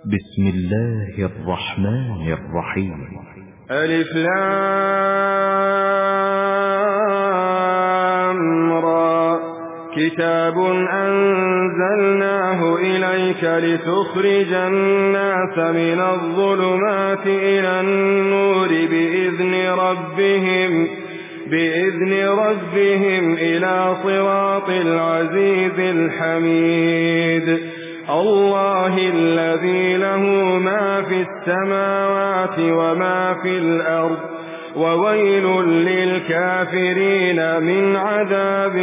بسم الله الرحمن الرحيم. ألف لام را. كتاب أنزلناه إليك لتخرج الناس من الظلمات إلى النور بإذن ربهم إلى صراط العزيز الحميد. الله الذي له ما في السماوات وما في الأرض، وويل للكافرين من عذاب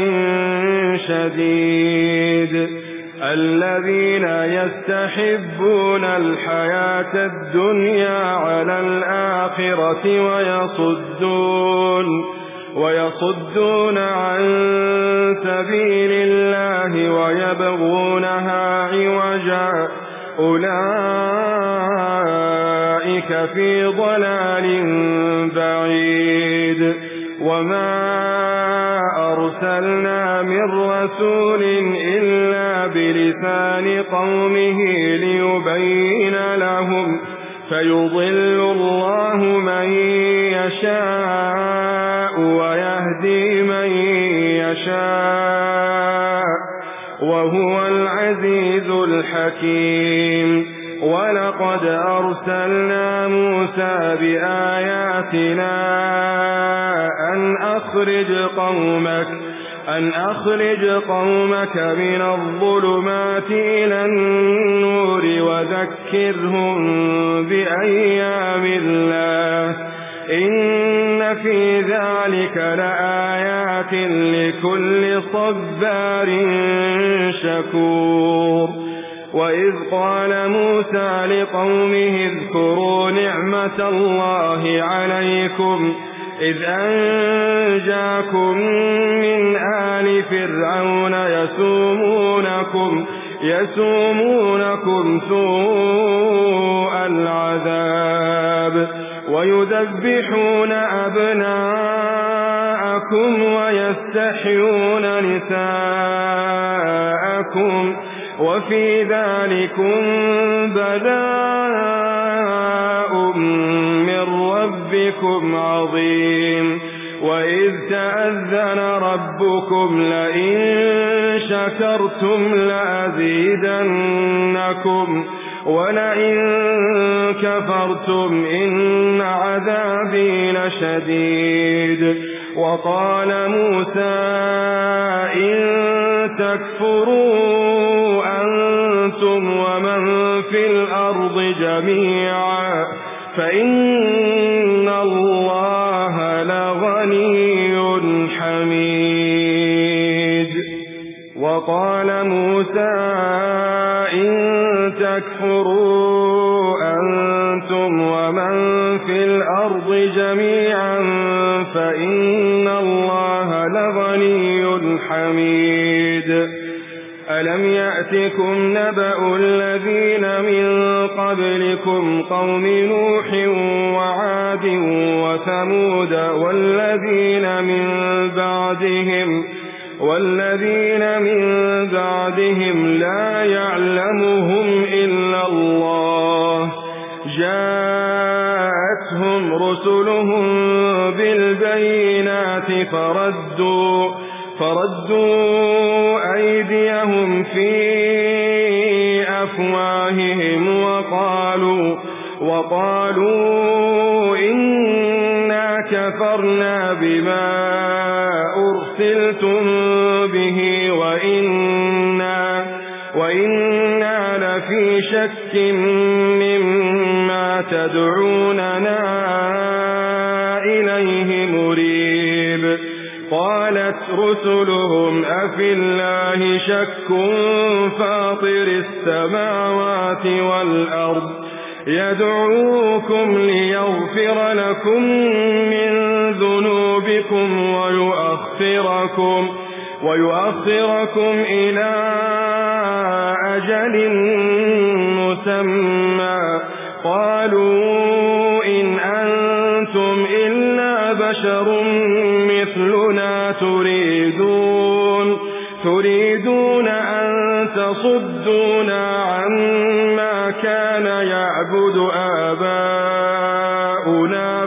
شديد. الذين يستحبون الحياة الدنيا على الآخرة ويصدون عن سبيل الله ويبغونها عوجا، أولئك في ضلال بعيد. وما أرسلنا من رسول إلا بلسان قومه ليبين لهم، فيضل الله من يشاء ويهدي من يشاء، وهو العزيز الحكيم. ولقد أرسلنا موسى بآياتنا أن أخرج قومك من الظلمات إلى النور وذكرهم بأيام الله، إن في ذلك لآيات لكل صبار شكور. وإذ قال موسى لقومه اذكروا نعمة الله عليكم إذ أنجاكم من آل فرعون يسومونكم سوء العذاب ويذبحون أبناءكم ويستحيون نساءكم، وفي ذلكم بلاء من ربكم عظيم. وإذ تأذن ربكم لئن شكرتم لأزيدنكم ولئن كفرتم إن عذابي لشديد. وقال موسى إن تكفروا أنتم ومن في الأرض جميعا فإن الله لغني حميد. وقال موسى إن تكفروا أنتم ومن في الأرض جميعا فإن الله لغني حميد. ألم يأتكم نبأ الذين من قبلكم قوم نوح وعاد وثمود والذين من بعدهم لا يعلمهم إلا الله، جاءتهم رسلهم بالبينات فردوا أيديهم في أفواههم وقالوا إنا كفرنا بما أرسلتم به وإنا لفي شك مما تدعوننا إليه مريب. قالت رسلهم أفي الله شك فاطر السماوات والأرض يدعوكم ليغفر لكم من ذنوبكم ويؤخركم إلى أجل مسمى. قالوا إن أنتم إلا بشر مثلنا تريدون أن تصدونا عما كان يعبد آباؤنا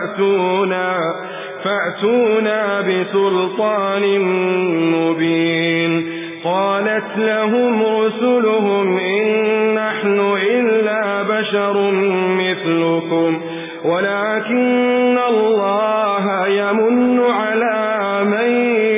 فأتونا بسلطان مبين. قالت لهم رسلهم إن نحن إلا بشر مثلكم ولكن الله يمن على من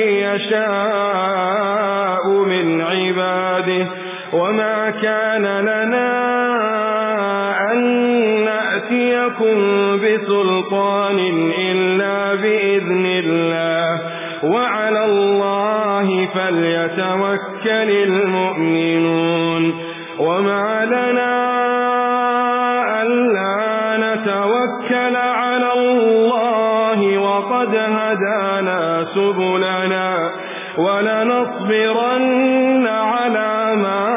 يشاء من عباده وما كان لنا أن نأتيكم بسلطان إلا بإذن الله وعلى الله فليتوكل المؤمنون. وما لنا ألا نتوكل على الله وقد هدانا سبلنا ولنصبرن على ما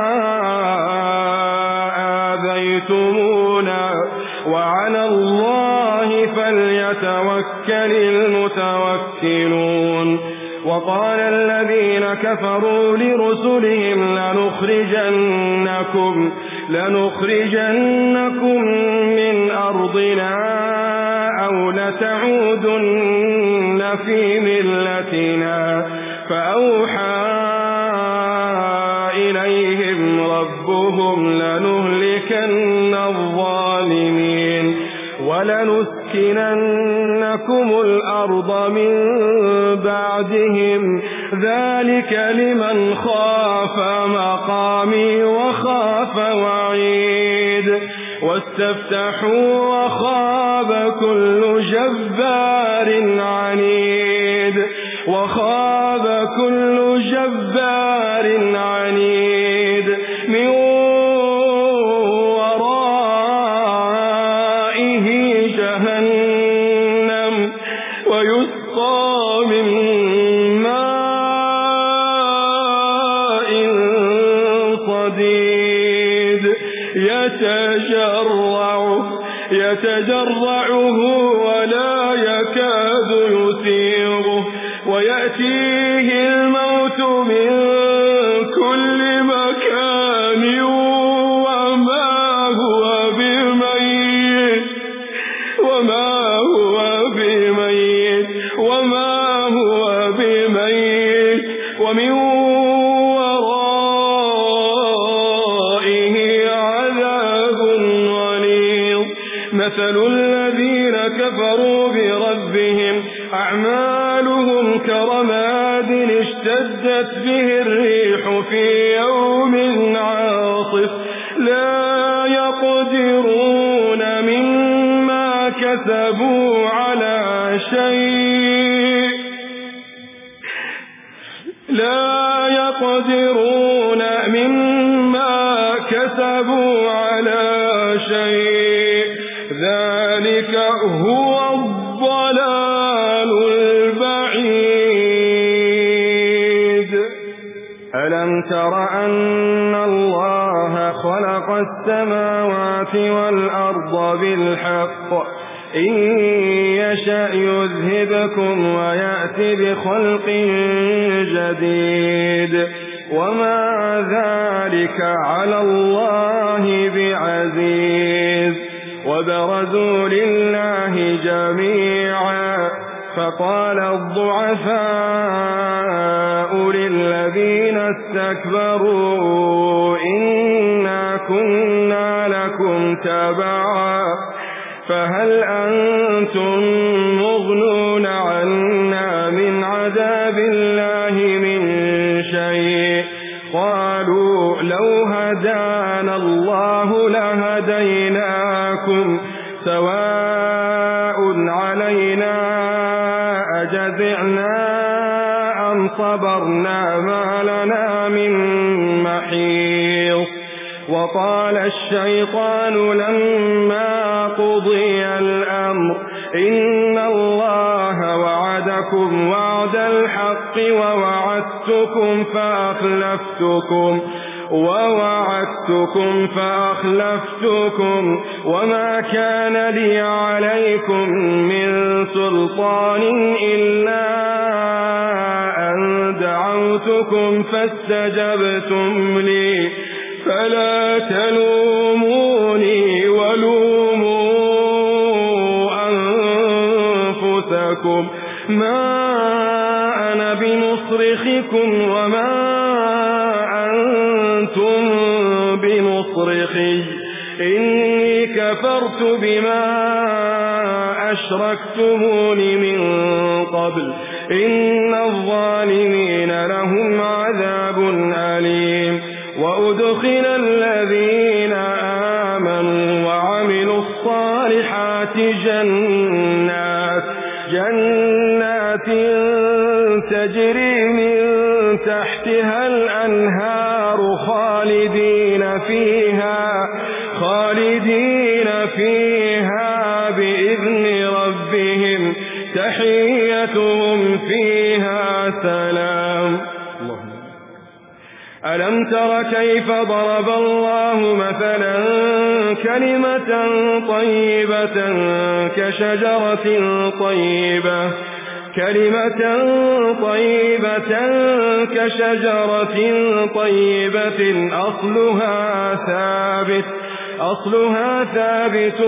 آذيتمونا وعلى الله فليتوكل المتوكلون. وقال الذين كفروا لرسلهم لنخرجنكم من أرضنا أو لتعودن في ملتنا فأوحى إليهم ربهم لنهلكن الظالمين ولنسكننكم الأرض من بعدهم ذلك لمن خاف مقامي وخاف وعيد. واستفتحوا وخاب كل جبار عنيد من ورائه جهنم ويسقى من ماء صديد يتجرعه ولا يكاد يسيغه ويأتيه الموت من كل مكان وما هو بميت ومن ورائه عذاب غليظ. مثل الذين كفروا بربهم أعمالهم كرماد اشتدت به الريح في يوم عاصف لا يقدرون مما كسبوا على شيء ذلك هو الضلال البعيد. ألم تر أن الله خلق السماوات والأرض بالحق إن يشأ يذهبكم ويأتي بخلق جديد وما ذلك على الله بعزيز. وبرزوا لله جميعا فقال الضعفاء للذين استكبروا إنا كنا لكم تبعا فهل أنتم مغنون عنا من عذاب الله من شيء؟ قالوا لو هدانا الله لهديناكم سواء علينا أجزعنا أم صبرنا ما لنا من محيص. وقال الشيطان لما قضي الأمر إن الله وعدكم وعد الحق ووعدتكم فأخلفتكم وما كان لي عليكم من سلطان إلا أن دعوتكم فلا تلوموني ولوموا أنفسكم ما أنا بمصرخكم وما أنتم بمصرخي إني كفرت بما أشركتمون من قبل إن الظالمين لهم عذاب أليم وأدخل الذين آمنوا وعملوا الصالحات جنات تجري من تحتها الأنهار خالدين فيها بإذن ربهم تحيتهم فيها سلام. ألم تر كيف ضرب الله مثلا كلمة طيبة كشجرة طيبة أصلها ثابت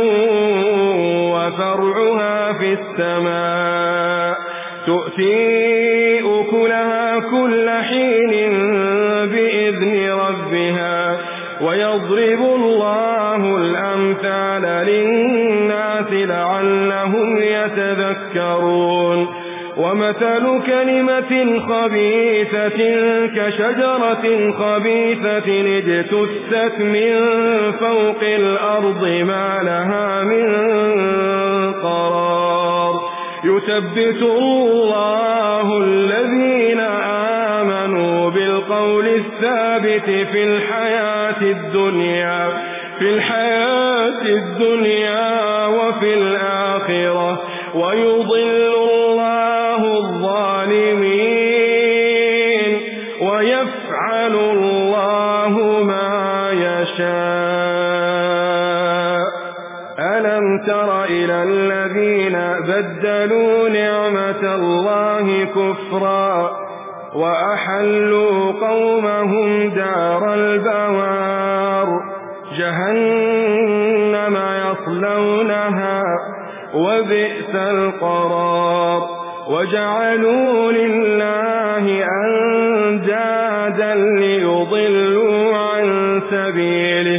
وفرعها في السماء تؤتي أكلها كل حين بإذن ربها ويضرب الله الأمثال للناس لعلهم يتذكرون. ومثل كلمة خبيثة كشجرة خبيثة اجتثت من فوق الأرض ما لها من قرار يثبت الله الذين آمنوا بالقول الثابت في الحياة الدنيا وفي الآخرة ويضل الله الظالمين ويفعل الله ما يشاء. ألم تر إلى الذين بدلوا نعمة الله كفرا وأحلوا قومهم دار البوار جهنم يصلونها وبئس القرار وجعلوا لله أندادا ليضلوا عن سبيله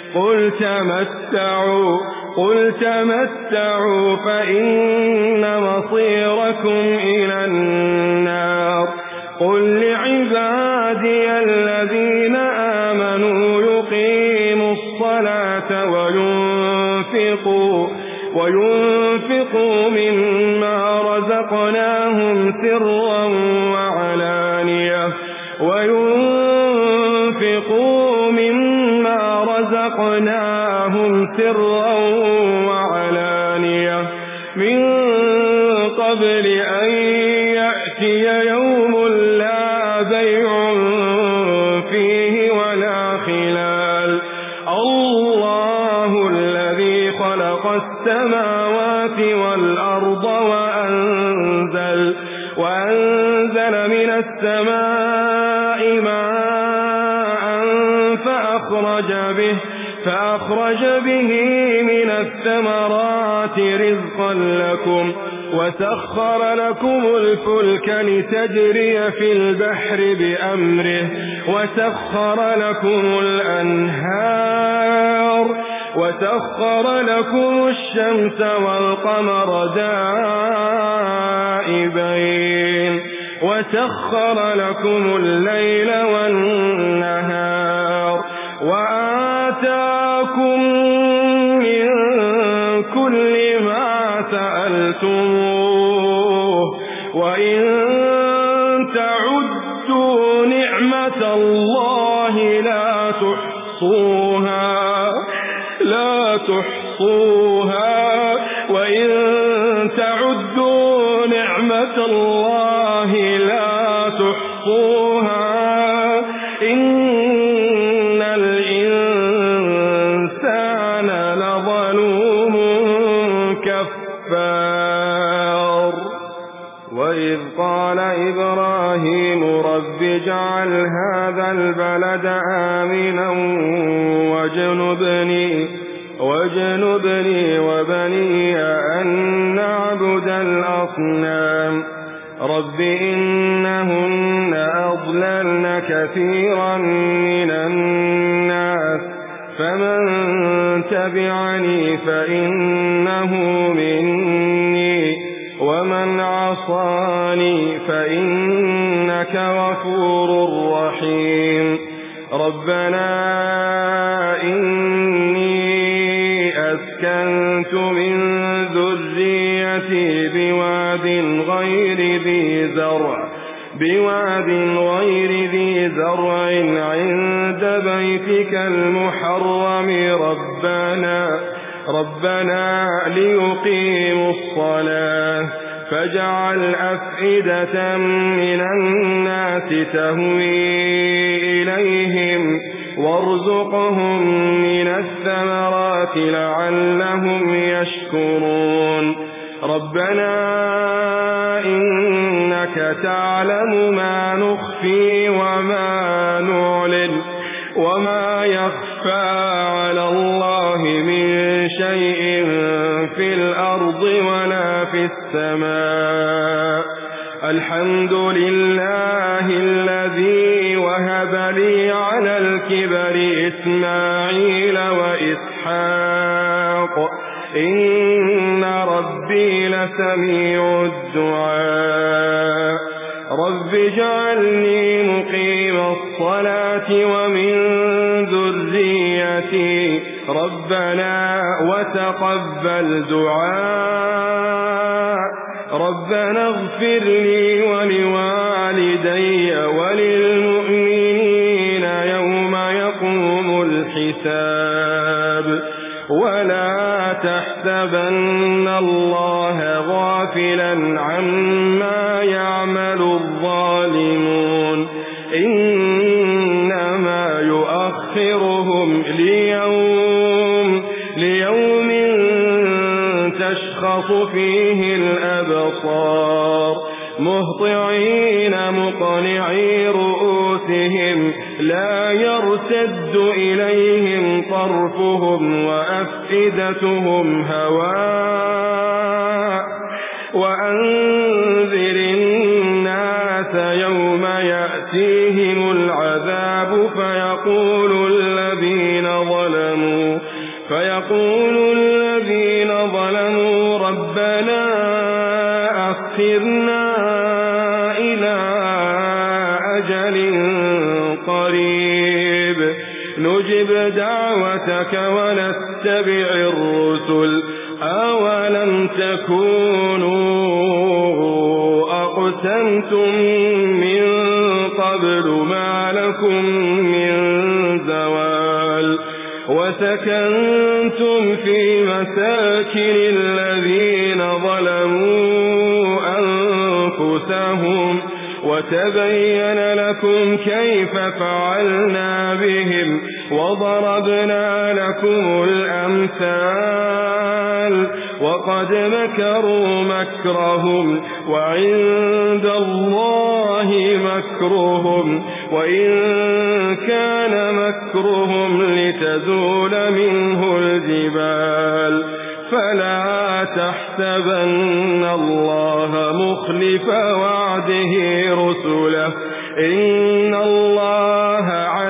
قل تمتعوا فإن مصيركم إلى النار. قل لعبادي الذين آمنوا يقيموا الصلاة وينفقوا مما رزقناهم سرا وعلانية من قبل أن يأتي يوم لا بيع فيه ولا خلال. الله الذي خلق السماوات والأرض وأنزل من السماء ماء فأخرج به من الثمرات رزقا لكم وسخر لكم الفلك لتجري في البحر بأمره وسخر لكم الأنهار وسخر لكم الشمس والقمر دائبين وسخر لكم الليل والنهار وآتاكم من كل ما سألتموه وإن تعدوا نعمة الله لا تحصوها وإن تعدوا نعمة الله لا تحصوها إن الإنسان لظلوم كفار. وإذ وإذ قال إبراهيم رب اجعل هذا البلد آمنا واجنبني وبني أن نعبد الأصنام رب إنهن أضللن كثيرا من الناس فمن تبعني فإنه مني ومن عصاني فإنك غفور رحيم ربنا إني أسكنت من ذريتي بواد غير ذي زرع عند بيتك المحرم ربنا ليقيموا الصلاة فاجعل أفئدة من الناس تهوي إليهم وارزقهم من الثمرات لعلهم يشكرون ربنا إنك تعلم ما نخفي وما نعلن وما يخفى على الله من شيء في الأرض ولا في السماء الحمد لله الذي وهب لي على الكبر إسماعيل وإسحاق إن ربي لسميع الدعاء رب اجعلني مقيم الصلاة ومن ذريتي ربنا وتقبل دعاء ربنا اغفر لي ولوالدي وللمؤمنين يوم يقوم الحساب ولا تحسبن الله غافلا عما يعمل الظالمون إنما يؤخرهم ليوم تشخص فيه الأبصار مهطعين مقنعي رؤوسهم لا يرتد إليهم طرفهم وأفئدتهم هواء وأنذر الناس يوم يأتيهم العذاب فيقول الذين ظلموا ربنا أخرنا إلى أجل قريب نجب دعوتك ونتبع الرسل أولم تكونوا أقسمتم من قبل ما لكم من زوال وسكنتم في مساكن الذين ظلموا أنفسهم وتبين لكم كيف فعلنا بهم وضربنا لكم الأمثال وقد مكروا مكرهم وعند الله مكرهم وإن كان مكرهم لتزول منه الجبال فلا تحسبن الله مخلف وعده رسله إن الله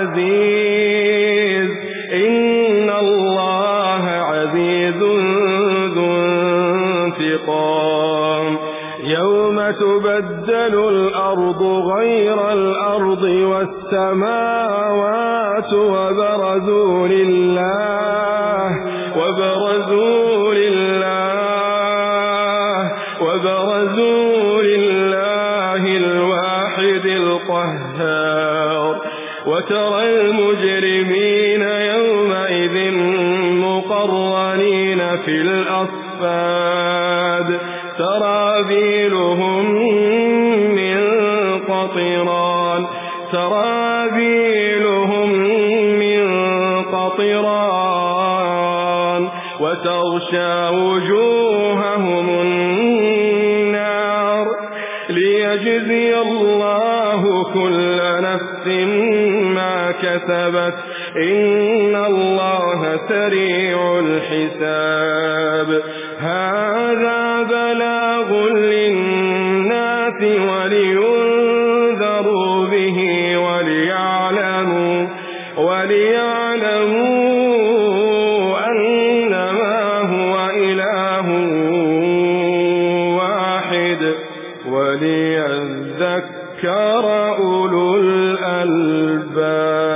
عزيز ذو انتقام يوم تبدل الأرض غير الأرض والسماوات وبرزوا لله الواحد القهار وترى المجرمين يومئذ مقرنين في الأصفاد سرابيلهم من قطران وتغشى وجوههم النار ليجزي الله كل نفس ما كسبت إن الله سريع الحساب هذا بلاغ للناس ولينذروا به وليعلموا أنما هو إله واحد وليذكر أولو الألباب.